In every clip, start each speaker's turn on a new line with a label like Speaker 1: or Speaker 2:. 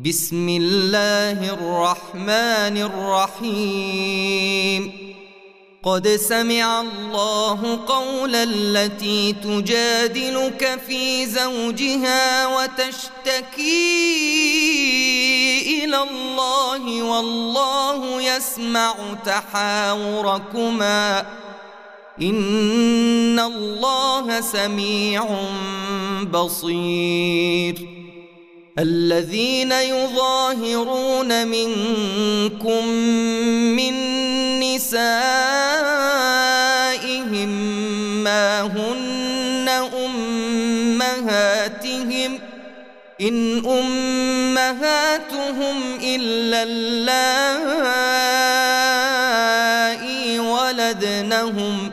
Speaker 1: بسم الله الرحمن الرحيم قد سمع الله قول التي تجادلك في زوجها وتشتكي إلى الله والله يسمع تحاوركما إن الله سميع بصير الذين يظاهرون منكم من نسائهم ما هن أمهاتهم إن أمهاتهم إلا اللائي ولدنهم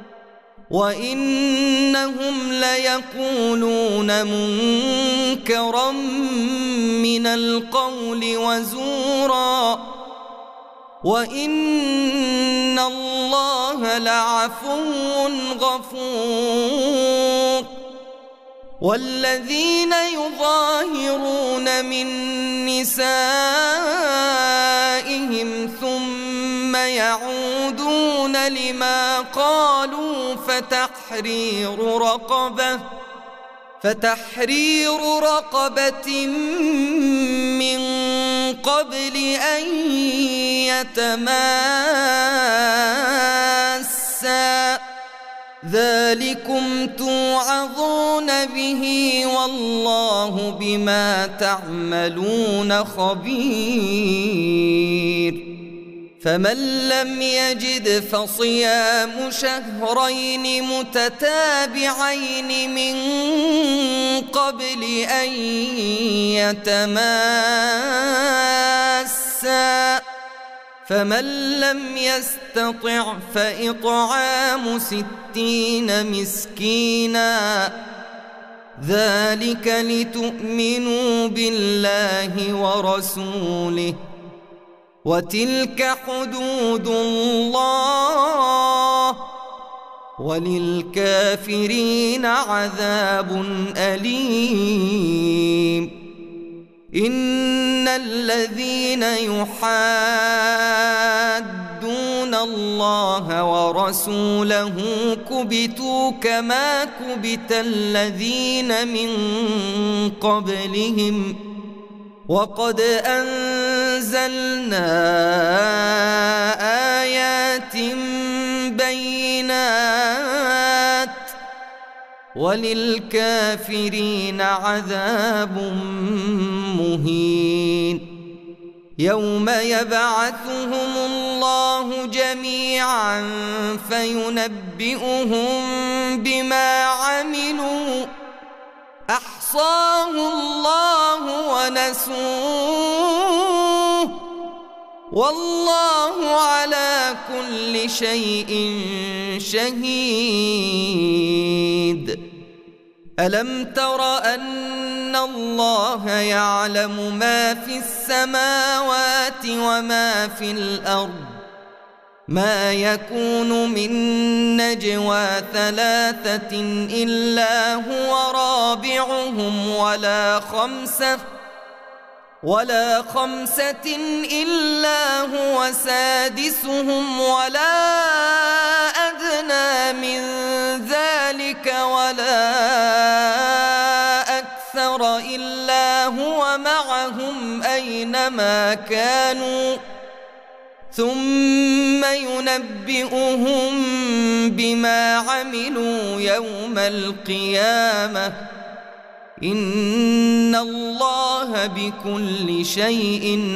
Speaker 1: وإنهم ليقولون منكرا من القول وزورا وإن الله لعفو غفور والذين يظاهرون من نسائهم ثم يعودون لما قالوا فتحرير رقبة من قبل أن يتماسا ذلكم توعظون به والله بما تعملون خبير فمن لم يجد فصيام شهرين متتابعين من قبل أن يتماسا فمن لم يستطع فإطعام 60 مسكينا ذلك لتؤمنوا بالله ورسوله وتلك حدود الله وللكافرين عذاب أليم إن الذين يحادون الله ورسوله كبتوا كما كبت الذين من قبلهم وقد أنزلنا آيات بينات وللكافرين عذاب مهين يوم يبعثهم الله جميعا فينبئهم بما عملوا أحصاه الله ونسوه والله على كل شيء شهيد ألم تر أن الله يعلم ما في السماوات وما في الأرض ما يكون من نجوى 3 إلا هو رابعهم ولا خمسة إلا هو سادسهم ولا أدنى من ذلك ولا أكثر إلا هو معهم أينما كانوا ثم ينبئهم بما عملوا يوم القيامة إن الله بكل شيء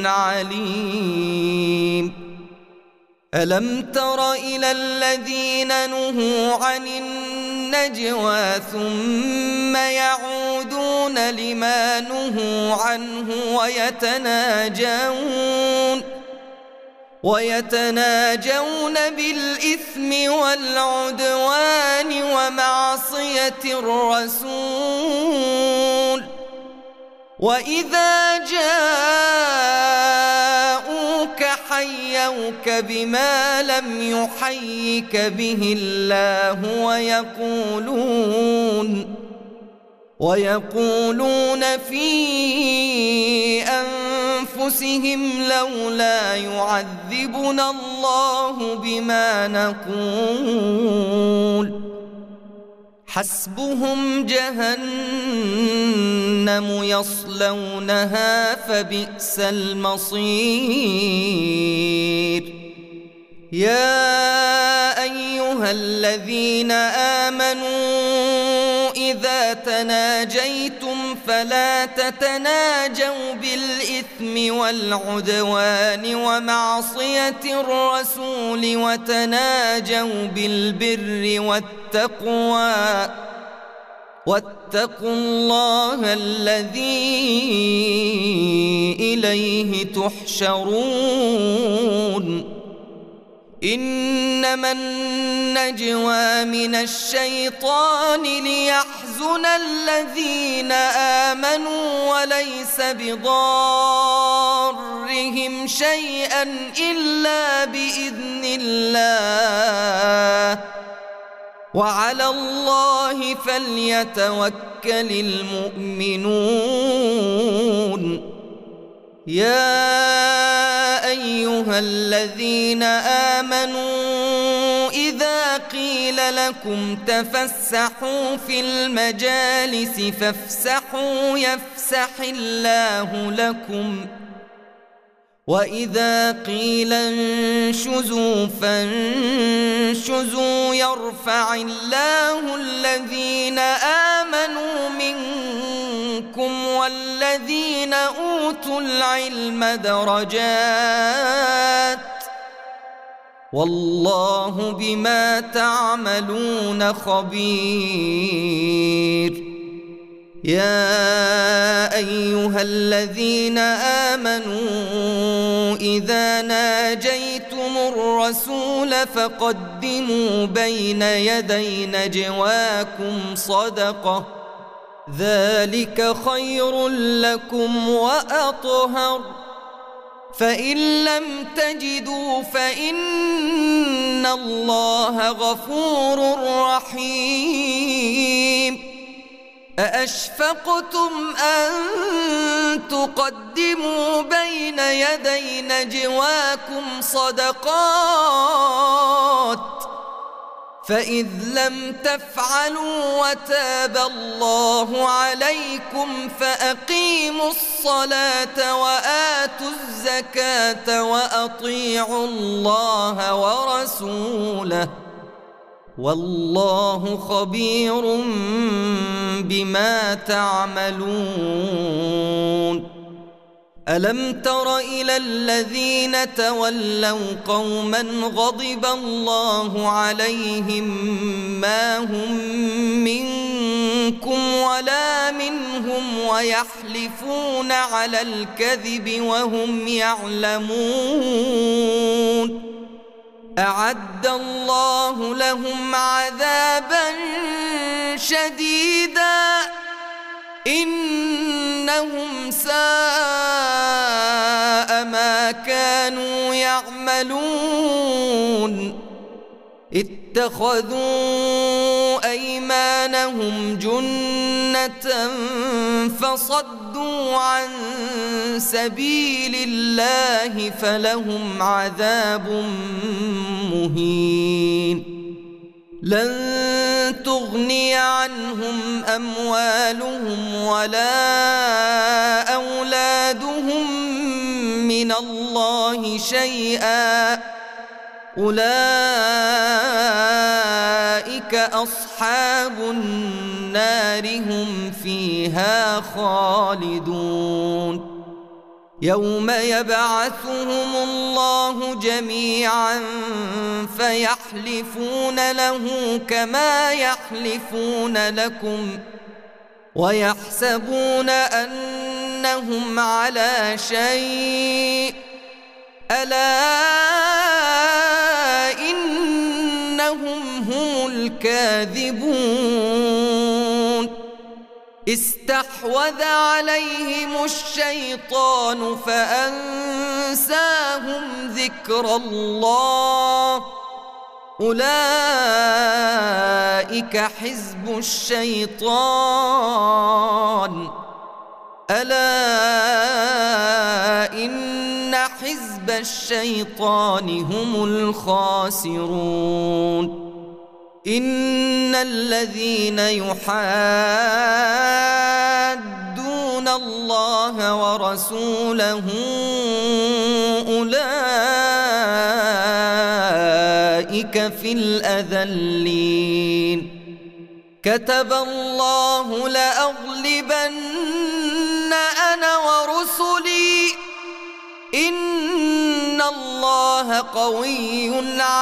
Speaker 1: عليم ألم تر إلى الذين نهوا عن النجوى ثم يعودون لما نهوا عنه ويتناجون بالإثم والعدوان ومعصية الرسول وإذا جاءوك حيوك بما لم يحيك به الله ويقولون في أنفسهم أنفسهم لولا يعذبنا الله بما نقول حسبهم جهنم يصلونها فبئس المصير. يا أيها الذين آمنوا إذا تناجيتم فلا تتناجوا بالإثم والعدوان ومعصية الرسول وتناجوا بالبر والتقوى واتقوا الله الذي إليه تحشرون. إنما النجوى من الشيطان ليحزن الذين آمنوا وليس بضارهم شيئا إلا بإذن الله وعلى الله فليتوكل المؤمنون. يا أيها الذين آمنوا إذا قيل لكم تفسحوا في المجالس فافسحوا يفسح الله لكم وإذا قيل انشزوا فانشزوا يرفع الله الذين آمنوا منكم والذين أوتوا العلم درجات والله بما تعملون خبير. يا أيها الذين آمنوا إذا ناجيتم الرسول فقدموا بين يدي نجواكم صدقة ذلك خير لكم وأطهر فإن لم تجدوا فإن الله غفور رحيم. أأشفقتم أن تقدموا بين يدي نجواكم صدقات فإذ لم تفعلوا وتاب الله عليكم فأقيموا الصلاة وآتوا الزكاة وأطيعوا الله ورسوله والله خبير بما تعملون. ألم تر إلى الذين تولوا قوما غضب الله عليهم ما هم منكم ولا منهم ويحلفون على الكذب وهم يعلمون أعد الله لهم عذابا شديدا إنهم ساء ما كانوا يعملون. اتخذوا أيمانهم جنة فصدوا عن سبيل الله فلهم عذاب مهين. لن تغني عنهم أموالهم ولا أولادهم من الله شيئا أولئك أصحاب النار هم فيها خالدون. يوم يبعثهم الله جميعا فيحلفون له كما يحلفون لكم ويحسبون أنهم على شيء ألا إنهم هم الكاذبون. استحوذ عليهم الشيطان فأنساهم ذكر الله أولئك حزب الشيطان ألا إن الشيطان هم الخاسرون. إن الذين يحادون الله ورسوله أولئك في الأذلين. كتب الله لأغلبن أنا ورسلي إن الله قوي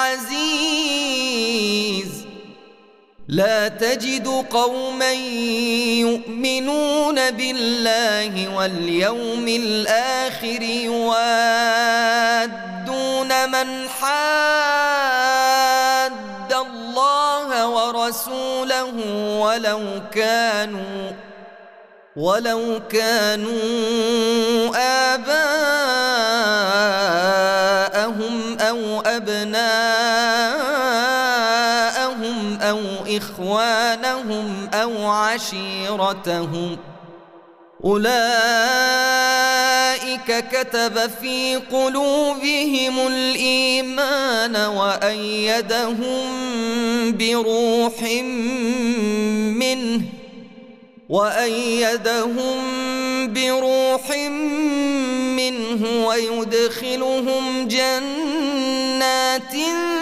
Speaker 1: عزيز. لا تجد قوما يؤمنون بالله واليوم الآخر يوادون من حاد الله ورسوله ولو كانوا آباءهم أو أبناءهم أو إخوانهم أو عشيرتهم أولئك كتب في قلوبهم الإيمان وأيدهم بروح منه ويدخلهم جنات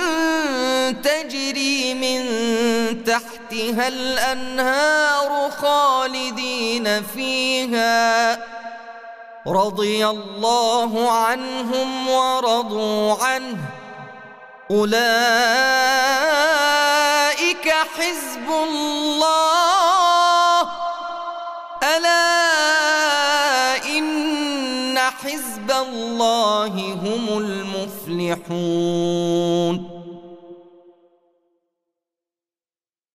Speaker 1: تجري من تحتها الأنهار خالدين فيها رضي الله عنهم ورضوا عنه أولئك حزب الله ألا إن حزب الله هم المفلحون.